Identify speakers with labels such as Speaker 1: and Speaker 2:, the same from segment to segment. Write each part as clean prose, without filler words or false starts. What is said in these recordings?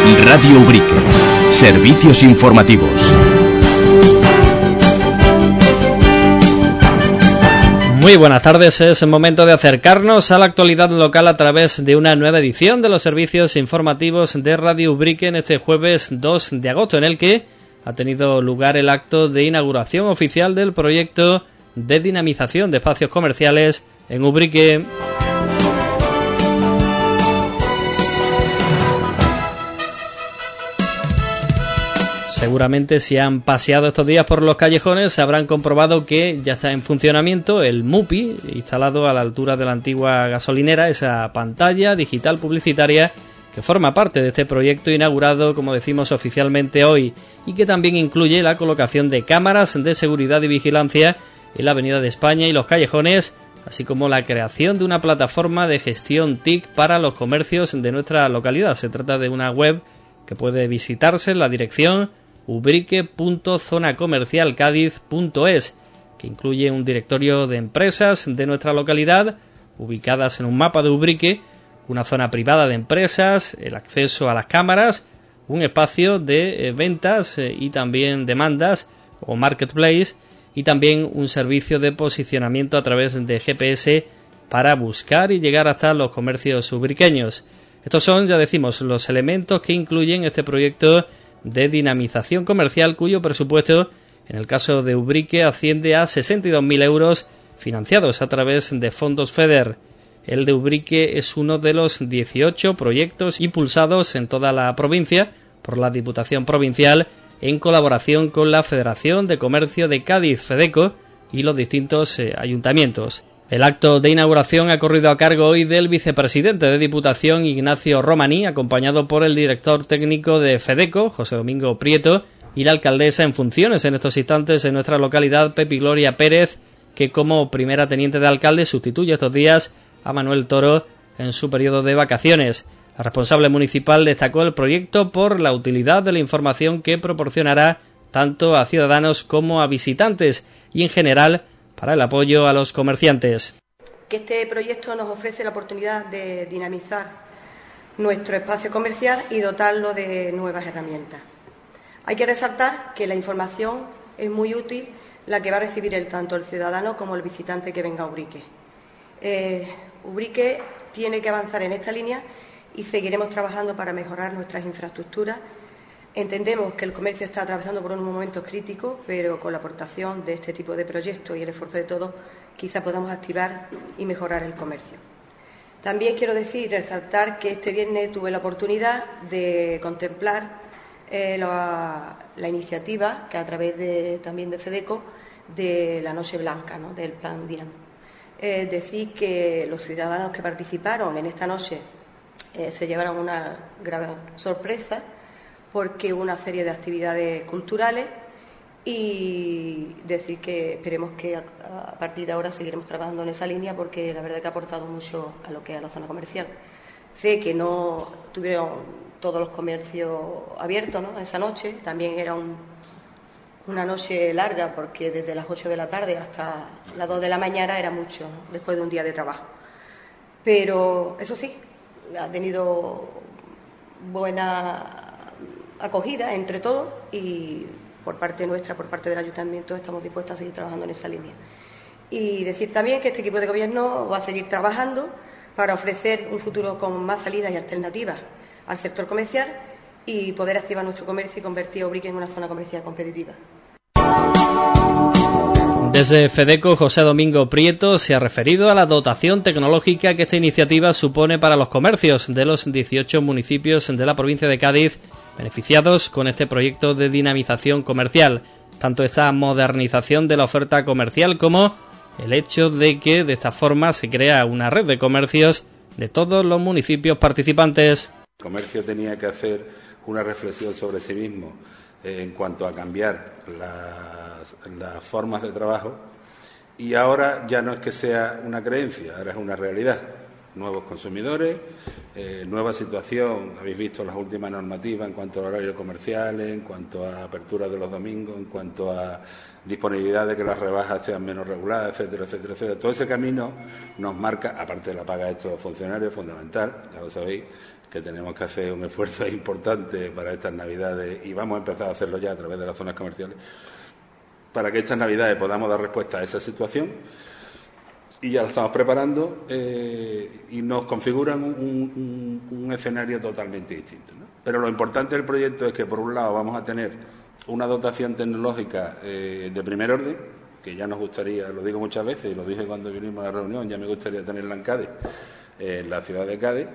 Speaker 1: Radio Ubrique. Servicios informativos.
Speaker 2: Muy buenas tardes, es el momento de acercarnos a la actualidad local a través de una nueva edición de los servicios informativos de Radio Ubrique en este jueves 2 de agosto, en el que ha tenido lugar el acto de inauguración oficial del proyecto de dinamización de espacios comerciales en Ubrique. Seguramente si han paseado estos días por los callejones habrán comprobado que ya está en funcionamiento el MUPI, instalado a la altura de la antigua gasolinera, esa pantalla digital publicitaria que forma parte de este proyecto inaugurado, como decimos oficialmente hoy, y que también incluye la colocación de cámaras de seguridad y vigilancia en la Avenida de España y los callejones, así como la creación de una plataforma de gestión TIC para los comercios de nuestra localidad. Se trata de una web que puede visitarse en la dirección ubrique.zonacomercialcadiz.es, que incluye un directorio de empresas de nuestra localidad ubicadas en un mapa de Ubrique, una zona privada de empresas, el acceso a las cámaras, un espacio de ventas y también demandas o marketplace, y también un servicio de posicionamiento a través de GPS para buscar y llegar hasta los comercios ubriqueños. Estos son, ya decimos, los elementos que incluyen este proyecto de dinamización comercial, cuyo presupuesto, en el caso de Ubrique, asciende a 62.000 euros financiados a través de fondos FEDER. El de Ubrique es uno de los 18 proyectos impulsados en toda la provincia por la Diputación Provincial en colaboración con la Federación de Comercio de Cádiz, FEDECO, y los distintos ayuntamientos. El acto de inauguración ha corrido a cargo hoy del vicepresidente de Diputación, Ignacio Romaní, acompañado por el director técnico de FEDECO, José Domingo Prieto, y la alcaldesa en funciones en estos instantes en nuestra localidad, Pepi Gloria Pérez, que como primera teniente de alcalde sustituye estos días a Manuel Toro en su periodo de vacaciones. La responsable municipal destacó el proyecto por la utilidad de la información que proporcionará tanto a ciudadanos como a visitantes y en general para el apoyo a los comerciantes.
Speaker 3: Que este proyecto nos ofrece la oportunidad de dinamizar nuestro espacio comercial y dotarlo de nuevas herramientas. Hay que resaltar que la información es muy útil, la que va a recibir tanto el ciudadano como el visitante que venga a Ubrique. Ubrique tiene que avanzar en esta línea y seguiremos trabajando para mejorar nuestras infraestructuras. Entendemos que el comercio está atravesando por unos momentos críticos, pero con la aportación de este tipo de proyectos y el esfuerzo de todos, quizá podamos activar y mejorar el comercio. También quiero decir y resaltar que este viernes tuve la oportunidad de contemplar la iniciativa que a través también de FEDECO de la Noche Blanca, ¿no?, del Plan Dinam. Decir que los ciudadanos que participaron en esta noche se llevaron una gran sorpresa, porque hubo una serie de actividades culturales, y decir que esperemos que a partir de ahora seguiremos trabajando en esa línea, porque la verdad que ha aportado mucho a lo que es la zona comercial. Sé que no tuvieron todos los comercios abiertos, ¿no?, esa noche. También era una noche larga, porque desde las 8 de la tarde hasta las 2 de la mañana era mucho, ¿no?, después de un día de trabajo. Pero eso sí, ha tenido buena acogida entre todos, y por parte nuestra, por parte del ayuntamiento, estamos dispuestos a seguir trabajando en esa línea. Y decir también que este equipo de gobierno va a seguir trabajando para ofrecer un futuro con más salidas y alternativas al sector comercial y poder activar nuestro comercio y convertir a Ubrique en una zona comercial competitiva.
Speaker 2: Desde FEDECO, José Domingo Prieto se ha referido a la dotación tecnológica que esta iniciativa supone para los comercios de los 18 municipios de la provincia de Cádiz beneficiados con este proyecto de dinamización comercial. Tanto esta modernización de la oferta comercial como el hecho de que de esta forma se crea una red de comercios de todos los municipios participantes.
Speaker 4: El comercio tenía que hacer una reflexión sobre sí mismo en cuanto a cambiar las formas de trabajo, y ahora ya no es que sea una creencia, ahora es una realidad. Nuevos consumidores, nueva situación. Habéis visto las últimas normativas en cuanto a horarios comerciales, en cuanto a apertura de los domingos, en cuanto a disponibilidad de que las rebajas sean menos reguladas, etcétera, etcétera, etcétera. Todo ese camino nos marca, aparte de la paga extra de los funcionarios, fundamental, ya lo sabéis, que tenemos que hacer un esfuerzo importante para estas Navidades, y vamos a empezar a hacerlo ya a través de las zonas comerciales, para que estas Navidades podamos dar respuesta a esa situación. Y ya lo estamos preparando y nos configuran un escenario totalmente distinto, ¿no? Pero lo importante del proyecto es que, por un lado, vamos a tener una dotación tecnológica de primer orden, que ya nos gustaría, lo digo muchas veces y lo dije cuando vinimos a la reunión, ya me gustaría tenerla en Cádiz, en la ciudad de Cádiz,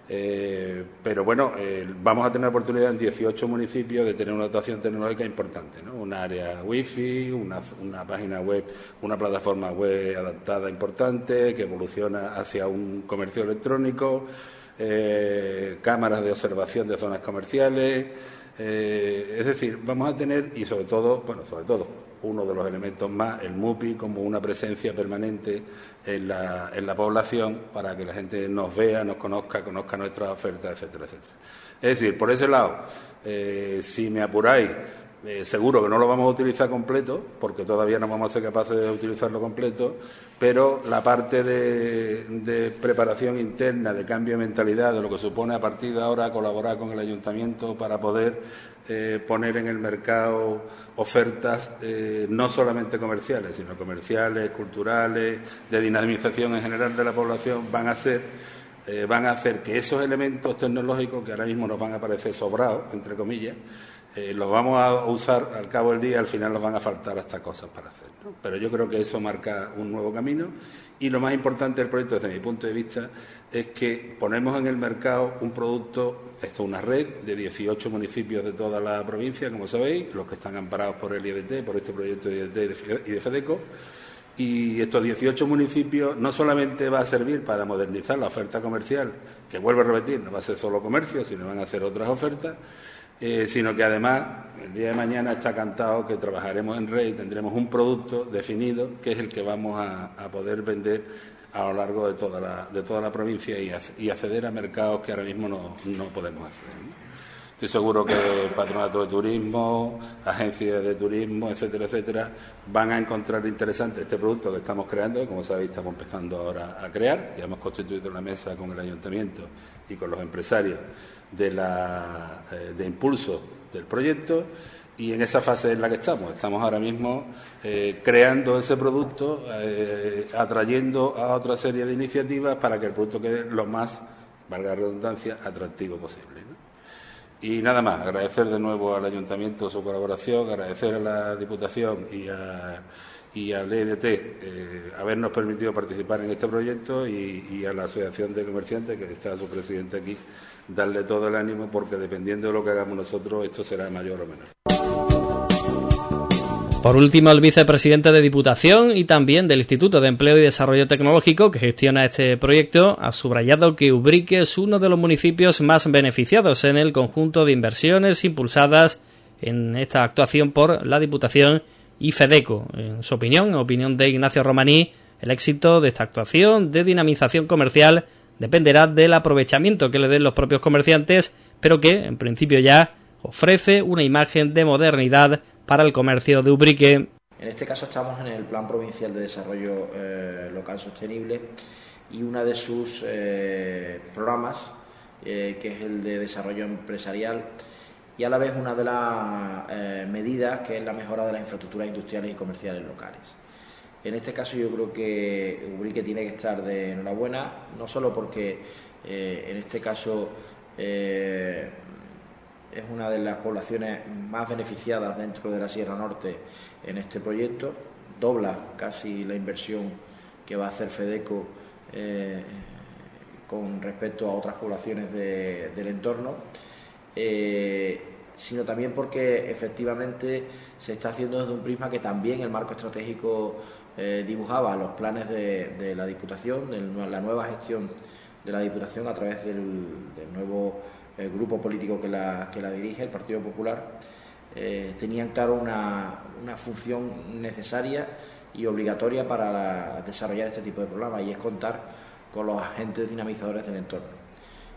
Speaker 4: pero bueno, vamos a tener la oportunidad en 18 municipios de tener una dotación tecnológica importante, ¿no? Un área wifi, una página web, una plataforma web adaptada importante que evoluciona hacia un comercio electrónico, cámaras de observación de zonas comerciales, es decir, vamos a tener, y sobre todo, uno de los elementos más, el MUPI, como una presencia permanente en la población para que la gente nos vea, nos conozca nuestras ofertas, etcétera, etcétera. Es decir, por ese lado, si me apuráis, seguro que no lo vamos a utilizar completo, porque todavía no vamos a ser capaces de utilizarlo completo, pero la parte de preparación interna, de cambio de mentalidad, de lo que supone a partir de ahora colaborar con el ayuntamiento para poder poner en el mercado ofertas no solamente comerciales, sino comerciales, culturales, de dinamización en general de la población, van a hacer que esos elementos tecnológicos que ahora mismo nos van a parecer sobrados, entre comillas, los vamos a usar al cabo del día, al final nos van a faltar hasta cosas para hacer, ¿no? Pero yo creo que eso marca un nuevo camino, y lo más importante del proyecto desde mi punto de vista es que ponemos en el mercado un producto, esto es una red de 18 municipios de toda la provincia, como sabéis, los que están amparados por el IDT, por este proyecto de IDT y de FEDECO, y estos 18 municipios no solamente va a servir para modernizar la oferta comercial, que vuelvo a repetir, no va a ser solo comercio, sino van a hacer otras ofertas, sino que además el día de mañana está cantado que trabajaremos en red y tendremos un producto definido que es el que vamos a poder vender a lo largo de toda la provincia y acceder a mercados que ahora mismo no podemos acceder, ¿no? Estoy seguro que patronato de turismo, agencias de turismo, etcétera, etcétera, van a encontrar interesante este producto que estamos creando. Como sabéis, estamos empezando ahora a crear. Ya hemos constituido la mesa con el ayuntamiento y con los empresarios de impulso del proyecto, y en esa fase en la que estamos. Estamos ahora mismo creando ese producto, atrayendo a otra serie de iniciativas para que el producto quede lo más, valga la redundancia, atractivo posible, ¿no? Y nada más, agradecer de nuevo al ayuntamiento su colaboración, agradecer a la Diputación y al EDT habernos permitido participar en este proyecto, y a la Asociación de Comerciantes, que está su presidente aquí, darle todo el ánimo, porque dependiendo de lo que hagamos nosotros, esto será mayor o menor.
Speaker 2: Por último, el vicepresidente de Diputación y también del Instituto de Empleo y Desarrollo Tecnológico, que gestiona este proyecto, ha subrayado que Ubrique es uno de los municipios más beneficiados en el conjunto de inversiones impulsadas en esta actuación por la Diputación y FEDECO. En su opinión de Ignacio Romaní, el éxito de esta actuación de dinamización comercial dependerá del aprovechamiento que le den los propios comerciantes, pero que, en principio, ya ofrece una imagen de modernidad para el comercio de Ubrique.
Speaker 5: En este caso estamos en el Plan Provincial de Desarrollo Local Sostenible, y uno de sus programas, que es el de desarrollo empresarial, y a la vez una de las medidas, que es la mejora de las infraestructuras industriales y comerciales locales. En este caso yo creo que Ubrique tiene que estar de enhorabuena, no solo porque en este caso es una de las poblaciones más beneficiadas dentro de la Sierra Norte en este proyecto, dobla casi la inversión que va a hacer FEDECO con respecto a otras poblaciones del entorno, sino también porque efectivamente se está haciendo desde un prisma que también el marco estratégico dibujaba los planes de la Diputación, de la nueva gestión de la Diputación a través del nuevo grupo político que la dirige, el Partido Popular. Tenían claro una función necesaria y obligatoria para desarrollar este tipo de programas, y es contar con los agentes dinamizadores del entorno.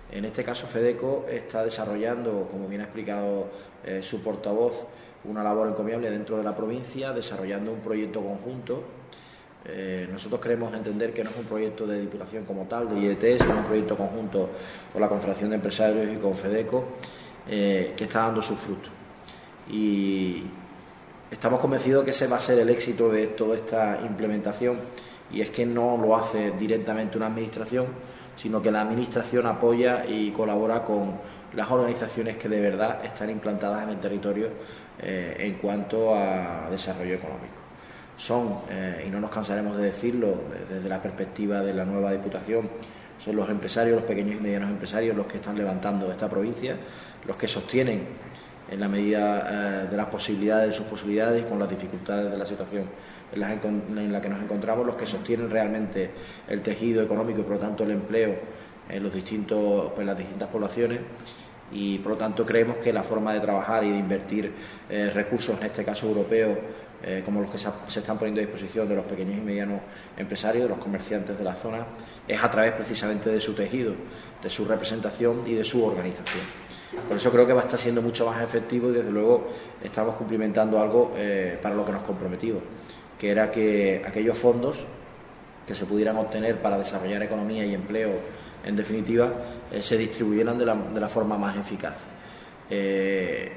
Speaker 5: En este caso, FEDECO está desarrollando, como bien ha explicado su portavoz, una labor encomiable dentro de la provincia, desarrollando un proyecto conjunto. Nosotros queremos entender que no es un proyecto de Diputación como tal, de IET, sino un proyecto conjunto con la Confederación de Empresarios y con FEDECO, que está dando sus frutos. Y estamos convencidos que ese va a ser el éxito de toda esta implementación, y es que no lo hace directamente una administración, sino que la administración apoya y colabora con las organizaciones que de verdad están implantadas en el territorio en cuanto a desarrollo económico. Son, y no nos cansaremos de decirlo, desde la perspectiva de la nueva Diputación, son los empresarios, los pequeños y medianos empresarios, los que están levantando esta provincia, los que sostienen, en la medida de las posibilidades, de sus posibilidades y con las dificultades de la situación en la que nos encontramos, los que sostienen realmente el tejido económico y por lo tanto el empleo en las distintas poblaciones. Y por lo tanto creemos que la forma de trabajar y de invertir recursos, en este caso europeos, como los que se están poniendo a disposición de los pequeños y medianos empresarios, de los comerciantes de la zona, es a través precisamente de su tejido, de su representación y de su organización. Por eso creo que va a estar siendo mucho más efectivo y desde luego estamos cumplimentando algo para lo que nos comprometimos, que era que aquellos fondos que se pudieran obtener para desarrollar economía y empleo, en definitiva, se distribuyeran de la forma más eficaz. Este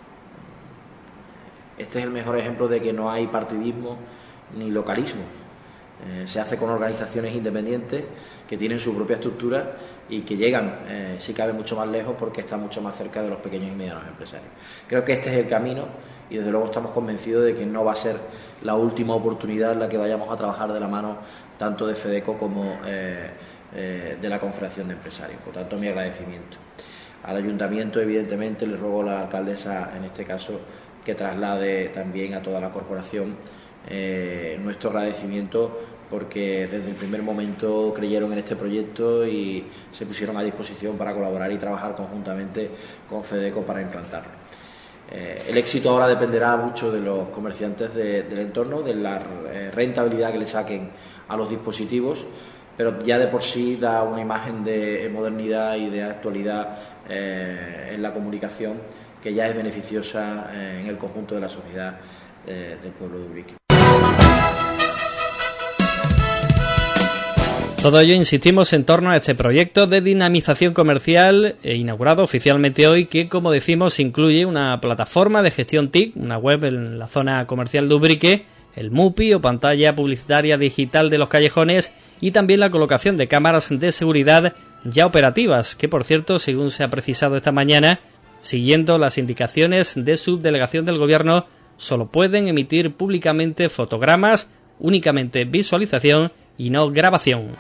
Speaker 5: es el mejor ejemplo de que no hay partidismo ni localismo. Se hace con organizaciones independientes que tienen su propia estructura y que llegan, si cabe, mucho más lejos porque están mucho más cerca de los pequeños y medianos empresarios. Creo que este es el camino y desde luego estamos convencidos de que no va a ser la última oportunidad en la que vayamos a trabajar de la mano tanto de FEDECO como de la Confederación de Empresarios. Por tanto, mi agradecimiento. Al Ayuntamiento, evidentemente, le ruego a la alcaldesa, en este caso, que traslade también a toda la corporación nuestro agradecimiento, porque desde el primer momento creyeron en este proyecto y se pusieron a disposición para colaborar y trabajar conjuntamente con FEDECO para implantarlo. El éxito ahora dependerá mucho de los comerciantes del entorno, de la rentabilidad que le saquen a los dispositivos, pero ya de por sí da una imagen de modernidad y de actualidad en la comunicación que ya es beneficiosa en el conjunto de la sociedad del pueblo de Ubrique.
Speaker 2: Todo ello insistimos en torno a este proyecto de dinamización comercial inaugurado oficialmente hoy, que, como decimos, incluye una plataforma de gestión TIC, una web en la zona comercial de Ubrique, el MUPI o pantalla publicitaria digital de los callejones y también la colocación de cámaras de seguridad ya operativas, que por cierto, según se ha precisado esta mañana, siguiendo las indicaciones de subdelegación del Gobierno, solo pueden emitir públicamente fotogramas, únicamente visualización y no grabación.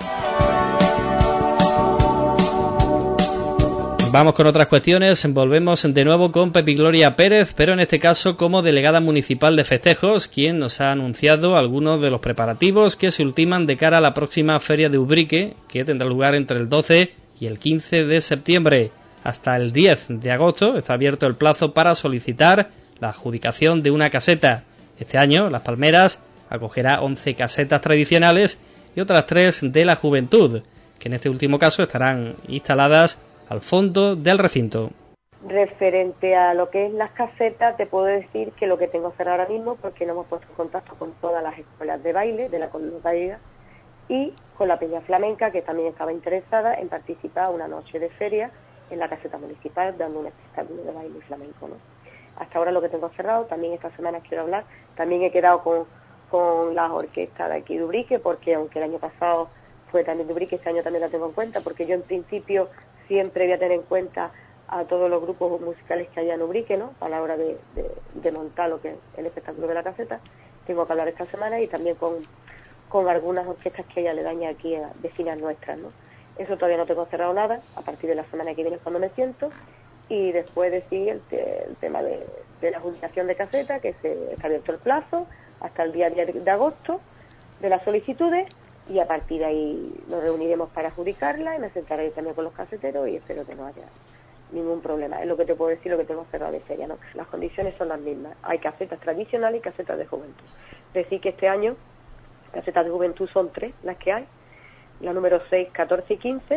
Speaker 2: Vamos con otras cuestiones, volvemos de nuevo con Pepi Gloria Pérez, pero en este caso como delegada municipal de festejos, quien nos ha anunciado algunos de los preparativos que se ultiman de cara a la próxima Feria de Ubrique, que tendrá lugar entre el 12 y el 15 de septiembre. Hasta el 10 de agosto está abierto el plazo para solicitar la adjudicación de una caseta. Este año, Las Palmeras acogerá 11 casetas tradicionales y otras 3 de la juventud, que en este último caso estarán instaladas al fondo del recinto.
Speaker 3: Referente a lo que es las casetas, te puedo decir que lo que tengo cerrado ahora mismo, porque no hemos puesto en contacto con todas las escuelas de baile de la comunidad gallega y con la Peña Flamenca, que también estaba interesada en participar una noche de feria en la caseta municipal, dando un espectáculo de baile flamenco, ¿no? Hasta ahora lo que tengo cerrado. También esta semana quiero hablar, también he quedado con las orquestas de aquí de Ubrique, porque aunque el año pasado fue también de Ubrique, este año también la tengo en cuenta, porque yo en principio siempre voy a tener en cuenta a todos los grupos musicales que haya en Ubrique, ¿no?, a la hora de montar lo que es el espectáculo de la caseta. Tengo que hablar esta semana y también con algunas orquestas que hay aledañas aquí, vecinas nuestras, ¿no? Eso todavía no tengo cerrado nada, a partir de la semana que viene es cuando me siento, y después decir el tema de la adjudicación de caseta, que está abierto el plazo hasta el día 10 de agosto de las solicitudes, y a partir de ahí nos reuniremos para adjudicarla y me sentaré también con los caseteros y espero que no haya ningún problema. Es lo que te puedo decir, lo que tengo cerrado de feria, ¿no? Las condiciones son las mismas. Hay casetas tradicionales y casetas de juventud. Decir que este año casetas de juventud son 3 las que hay, la número 6, 14 y 15,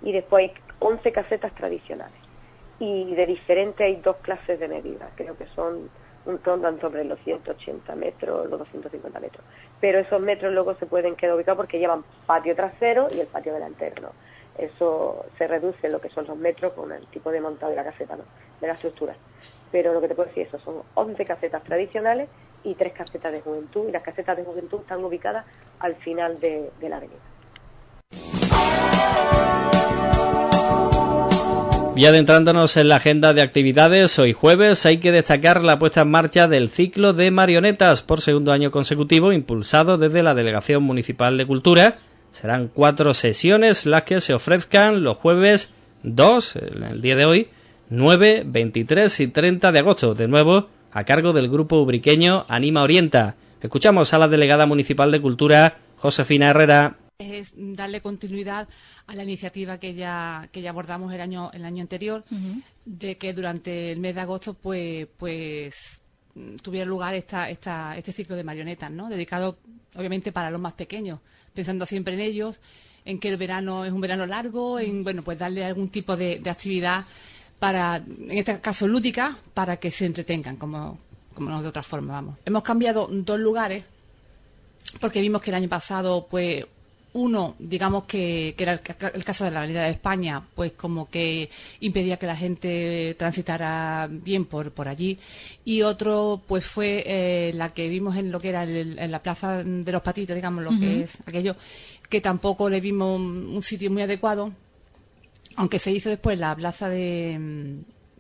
Speaker 6: y después hay 11 casetas tradicionales. Y de diferente hay 2 clases de medida, creo que son rondan sobre los 180 metros, los 250 metros. Pero esos metros luego se pueden quedar ubicados porque llevan patio trasero y el patio delantero, ¿no? Eso se reduce lo que son los metros con el tipo de montado de la caseta, ¿no? De la estructura. Pero lo que te puedo decir, eso son 11 casetas tradicionales y 3 casetas de juventud, y las casetas de juventud están ubicadas al final de la avenida.
Speaker 2: Y adentrándonos en la agenda de actividades, hoy jueves hay que destacar la puesta en marcha del ciclo de marionetas por segundo año consecutivo, impulsado desde la Delegación Municipal de Cultura. Serán 4 sesiones las que se ofrezcan los jueves 2, el día de hoy, 9, 23 y 30 de agosto, de nuevo a cargo del grupo ubriqueño Anima Orienta. Escuchamos a la delegada municipal de Cultura, Josefina Herrera.
Speaker 7: Es darle continuidad a la iniciativa que ya abordamos el año anterior, de que durante el mes de agosto pues tuviera lugar este ciclo de marionetas, ¿no? Dedicado obviamente para los más pequeños, pensando siempre en ellos, en que el verano es un verano largo, en pues darle algún tipo de actividad para, en este caso lúdica, para que se entretengan como no de otra forma, vamos. Hemos cambiado 2 lugares porque vimos que el año pasado pues uno, digamos que era el caso de la Avenida de España, pues como que impedía que la gente transitara bien por allí, y otro pues fue la que vimos en lo que era en la Plaza de los Patitos, digamos, lo que es aquello, que tampoco le vimos un sitio muy adecuado, aunque se hizo después en la plaza de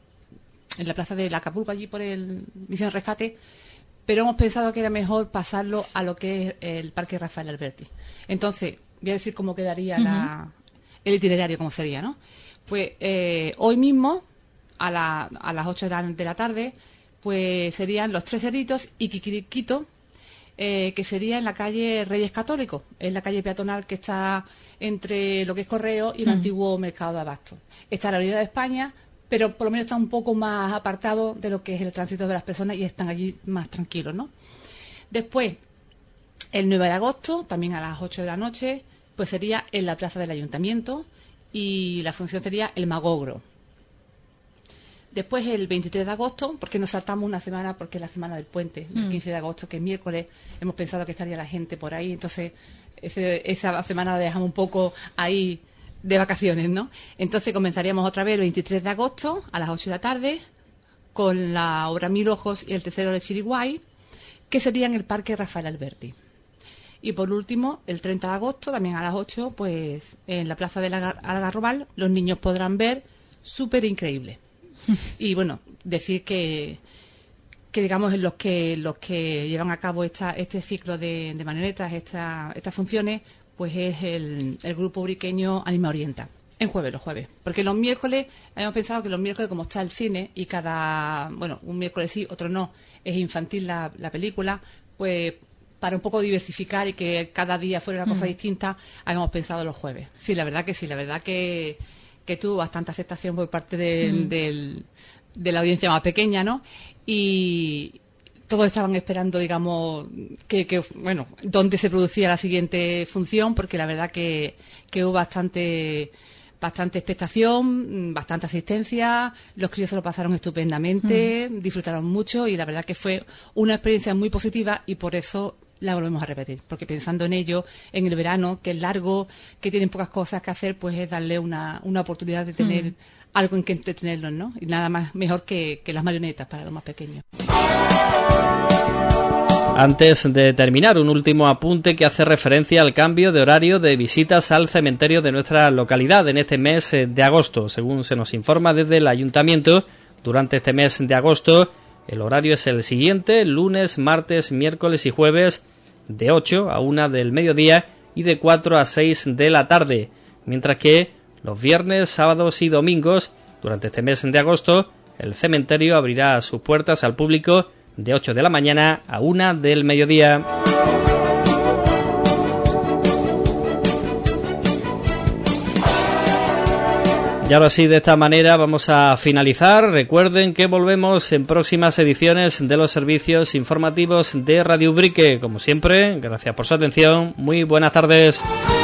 Speaker 7: la Acapulco, allí por el Misión Rescate, pero hemos pensado que era mejor pasarlo a lo que es el Parque Rafael Alberti. Entonces, voy a decir cómo quedaría el itinerario, cómo sería, ¿no? Pues hoy mismo, a las 8 de la tarde, pues serían Los Tres Cerritos y Quiquiriquito, que sería en la calle Reyes Católicos, es la calle peatonal que está entre lo que es Correo y el antiguo Mercado de Abasto. Está la Avenida de España, pero por lo menos está un poco más apartado de lo que es el tránsito de las personas y están allí más tranquilos, ¿no? Después, el 9 de agosto, también a las 8 de la noche, pues sería en la plaza del Ayuntamiento y la función sería el Magogro. Después, el 23 de agosto, porque nos saltamos una semana, porque es la semana del puente, el 15 de agosto, que es miércoles, hemos pensado que estaría la gente por ahí, entonces esa semana la dejamos un poco ahí de vacaciones, ¿no? Entonces comenzaríamos otra vez el 23 de agosto a las 8 de la tarde con la obra Mil Ojos y el Tercero de Chiriguay, que sería en el Parque Rafael Alberti. Y por último, el 30 de agosto, también a las 8, pues en la Plaza del Algarrobal, los niños podrán ver Súper Increíble. Y bueno, decir que digamos los que llevan a cabo este ciclo de marionetas, estas funciones, pues es el grupo ubriqueño Anima Orienta, los jueves. Porque los miércoles, hemos pensado que los miércoles, como está el cine, y un miércoles sí, otro no, es infantil la película, pues para un poco diversificar y que cada día fuera una cosa distinta, habíamos pensado los jueves. Sí, la verdad que tuvo bastante aceptación por parte de la audiencia más pequeña, ¿no? Y todos estaban esperando, digamos, dónde se producía la siguiente función, porque la verdad que hubo bastante expectación, bastante asistencia, los críos se lo pasaron estupendamente, disfrutaron mucho y la verdad que fue una experiencia muy positiva y por eso la volvemos a repetir, porque pensando en ello, en el verano, que es largo, que tienen pocas cosas que hacer, pues es darle una oportunidad de tener algo en que entretenerlos, ¿no? Y nada más mejor que las marionetas para los más pequeños.
Speaker 2: Antes de terminar, un último apunte que hace referencia al cambio de horario de visitas al cementerio de nuestra localidad en este mes de agosto. Según se nos informa desde el Ayuntamiento, durante este mes de agosto el horario es el siguiente: lunes, martes, miércoles y jueves de 8 a 1 del mediodía y de 4 a 6 de la tarde, mientras que los viernes, sábados y domingos durante este mes de agosto el cementerio abrirá sus puertas al público de 8 de la mañana a 1 del mediodía. Y ahora sí, de esta manera vamos a finalizar. Recuerden que volvemos en próximas ediciones de los servicios informativos de Radio Ubrique. Como siempre, gracias por su atención. Muy buenas tardes.